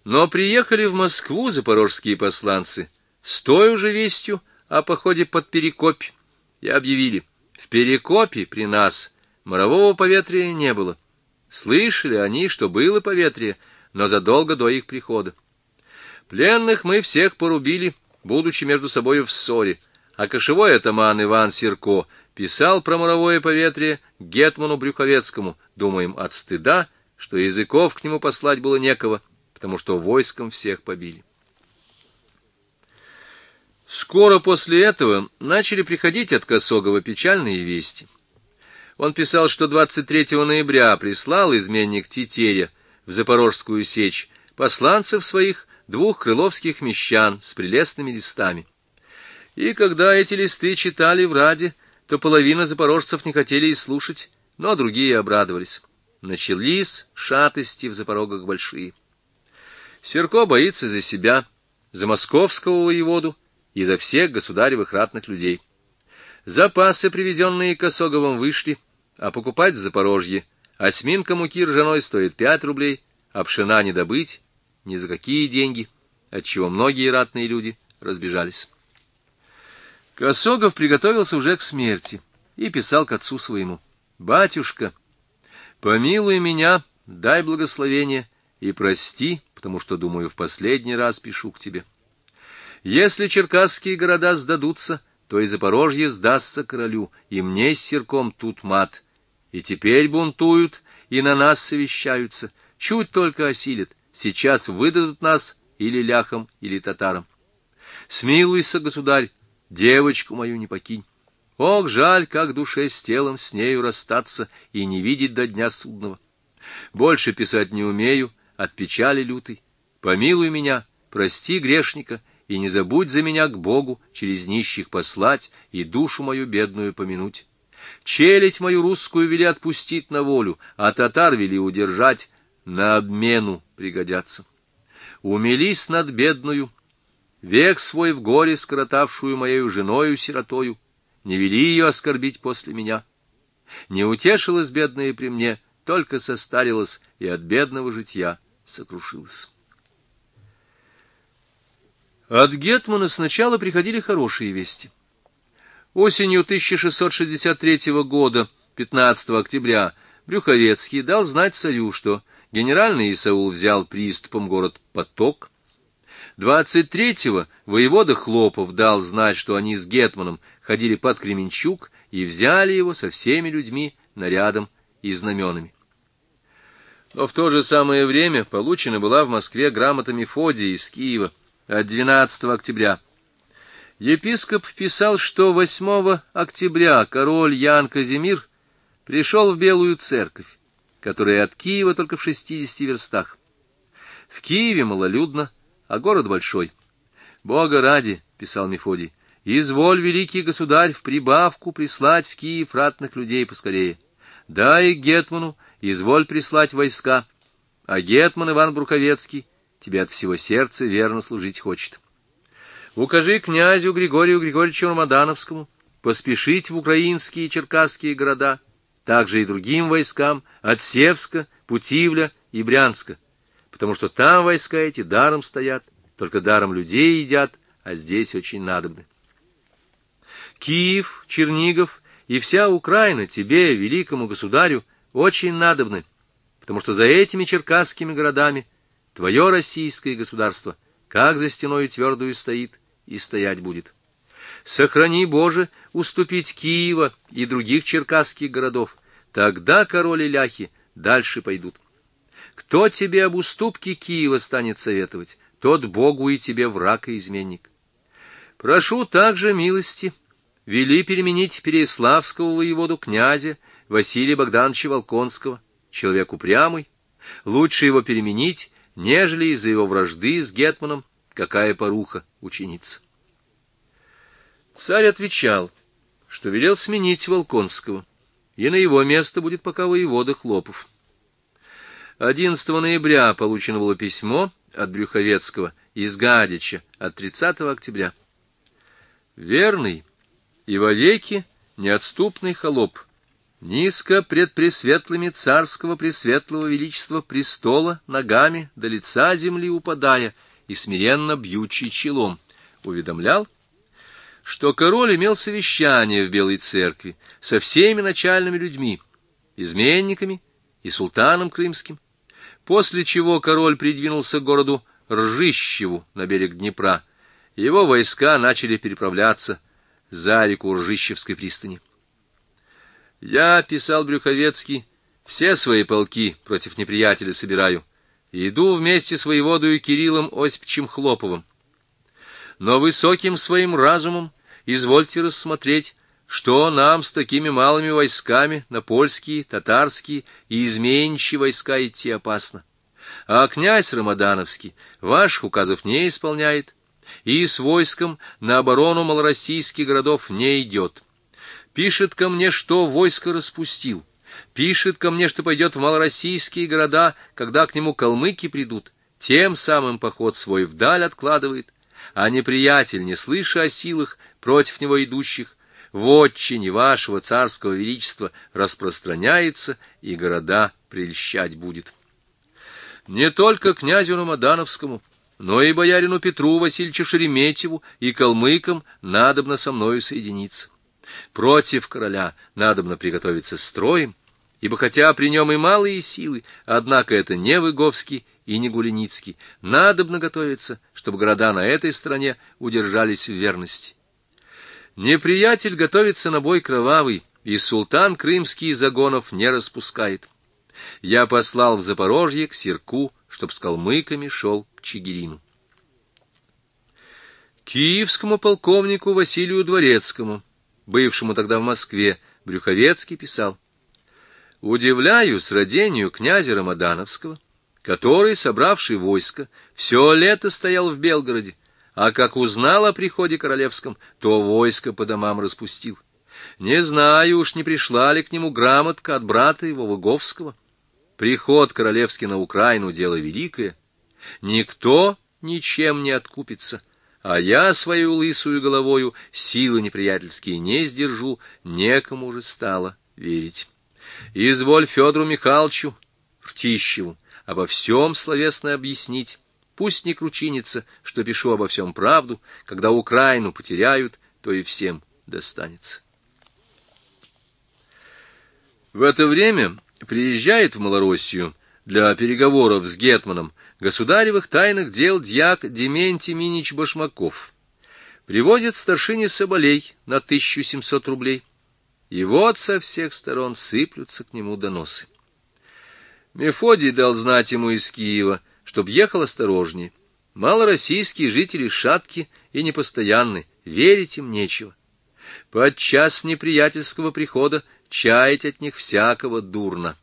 Но приехали в Москву запорожские посланцы с той же вестью о походе под Перекопь и объявили: в Перекопе при нас морового поветрия не было. Слышали они, что было поветрие, но задолго до их прихода. Пленных мы всех порубили, будучи между собою в ссоре, а кошевой атаман Иван Сирко писал про моровое поветрие гетману Брюховецкому, думаем, от стыда, что языков к нему послать было некого, потому что войском всех побили. Скоро после этого начали приходить от Косогова печальные вести. Он писал, что 23 ноября прислал изменник Тетеря в Запорожскую сечь посланцев своих 2 крыловских мещан с прелестными листами. И когда эти листы читали в Раде, то половина запорожцев не хотели и слушать, но другие обрадовались. Начались шатости в Запорогах большие. Сирко боится за себя, за московского воеводу и за всех государевых ратных людей. Запасы, привезенные Косоговым, вышли, а покупать в Запорожье осьминка муки ржаной стоит 5 рублей, а пшена не добыть ни за какие деньги, отчего многие ратные люди разбежались. Косогов приготовился уже к смерти и писал к отцу своему: «Батюшка, помилуй меня, дай благословение и прости, потому что, думаю, в последний раз пишу к тебе. Если черкасские города сдадутся, то и Запорожье сдастся королю, и мне с Сирком тут мат. И теперь бунтуют, и на нас совещаются. Чуть только осилят, сейчас выдадут нас или ляхам, или татарам. Смилуйся, государь, девочку мою не покинь. Ох, жаль, как душе с телом с нею расстаться и не видеть до дня судного. Больше писать не умею, от печали лютой. Помилуй меня, прости грешника, и не забудь за меня к Богу через нищих послать и душу мою бедную помянуть. Челядь мою русскую вели отпустить на волю, а татар вели удержать, на обмену пригодятся. Умились над бедную, век свой в горе скоротавшую моею женою сиротою, не вели ее оскорбить после меня. Не утешилась бедная при мне, только состарилась и от бедного житья сокрушилась». От гетмана сначала приходили хорошие вести. Осенью 1663 года, 15 октября, Брюховецкий дал знать царю, что генеральный Исаул взял приступом город Поток. 23-го воевода Хлопов дал знать, что они с гетманом ходили под Кременчуг и взяли его со всеми людьми, нарядом и знаменами. Но в то же самое время получена была в Москве грамота Мефодия из Киева от 12 октября. Епископ писал, что 8 октября король Ян Казимир пришел в Белую Церковь, которая от Киева только в 60 верстах. В Киеве малолюдно, а город большой. «Бога ради, — писал Мефодий, — изволь, великий государь, в прибавку прислать в Киев ратных людей поскорее. Дай гетману, изволь прислать войска, а гетман Иван Брюховецкий тебе от всего сердца верно служить хочет. Укажи князю Григорию Григорьевичу Рамадановскому поспешить в украинские и черкасские города, также и другим войскам от Севска, Путивля и Брянска, потому что там войска эти даром стоят, только даром людей едят, а здесь очень надобны. Киев, Чернигов и вся Украина тебе, великому государю, очень надобны, потому что за этими черкасскими городами твое российское государство как за стеною твердую стоит и стоять будет. Сохрани, Боже, уступить Киева и других черкасских городов, тогда король и ляхи дальше пойдут. Кто тебе об уступке Киева станет советовать, тот Богу и тебе враг и изменник. Прошу также милости, вели переменить переяславского воеводу князя Василия Богдановича Волконского, человек упрямый, лучше его переменить, нежели из-за его вражды с гетманом какая поруха учинится. Царь отвечал, что велел сменить Волконского, и на его место будет пока воевода Хлопов. 11 ноября получено было письмо от Брюховецкого из Гадича от 30 октября. «Верный и вовеки неотступный холоп, Низко пред пресветлыми царского пресветлого величества престола ногами до лица земли упадая и смиренно бьючи челом, уведомлял, что король имел совещание в Белой церкви со всеми начальными людьми, изменниками и султаном крымским, после чего король придвинулся к городу Ржищеву на берег Днепра, и его войска начали переправляться за реку Ржищевской пристани. «Я, — писал Брюховецкий, — все свои полки против неприятеля собираю, и иду вместе с воеводою Кириллом Осиповичем Хлоповым. Но высоким своим разумом извольте рассмотреть, что нам с такими малыми войсками на польские, татарские и изменничьи войска идти опасно. А князь Рамадановский ваших указов не исполняет, и с войском на оборону малороссийских городов не идет. Пишет ко мне, что войско распустил. Пишет ко мне, что пойдет в малороссийские города, когда к нему калмыки придут. Тем самым поход свой вдаль откладывает. А неприятель, не слыша о силах против него идущих, в отчине вашего царского величества распространяется и города прельщать будет. Не только князю Рамадановскому, но и боярину Петру Васильевичу Шереметьеву и калмыкам надобно со мною соединиться. Против короля надобно приготовиться строем, ибо хотя при нем и малые силы, однако это не Выговский и не Гуленицкий, надобно готовиться, чтобы города на этой стороне удержались в верности. Неприятель готовится на бой кровавый, и султан крымский загонов не распускает. Я послал в Запорожье к Сирку, чтоб с калмыками шел к Чигирину». Киевскому полковнику Василию Дворецкому, бывшему тогда в Москве, Брюховецкий писал: «Удивляюсь родению князя Рамадановского, который, собравший войско, все лето стоял в Белгороде, а как узнал о приходе королевском, то войско по домам распустил. Не знаю уж, не пришла ли к нему грамотка от брата его Выговского. Приход королевский на Украину — дело великое. Никто ничем не откупится, а я свою лысую головою силы неприятельские не сдержу, некому уже стало верить. Изволь Федору Михайловичу Ртищеву обо всем словесно объяснить. Пусть не кручинится, что пишу обо всем правду. Когда Украину потеряют, то и всем достанется». В это время приезжает в Малороссию для переговоров с гетманом государевых тайных дел дьяк Дементий Минич Башмаков. Привозит старшине соболей на 1700 рублей. И вот со всех сторон сыплются к нему доносы. Мефодий дал знать ему из Киева, чтоб ехал осторожнее. Малороссийские жители шатки и непостоянны, верить им нечего. Подчас неприятельского прихода чаять от них всякого дурно.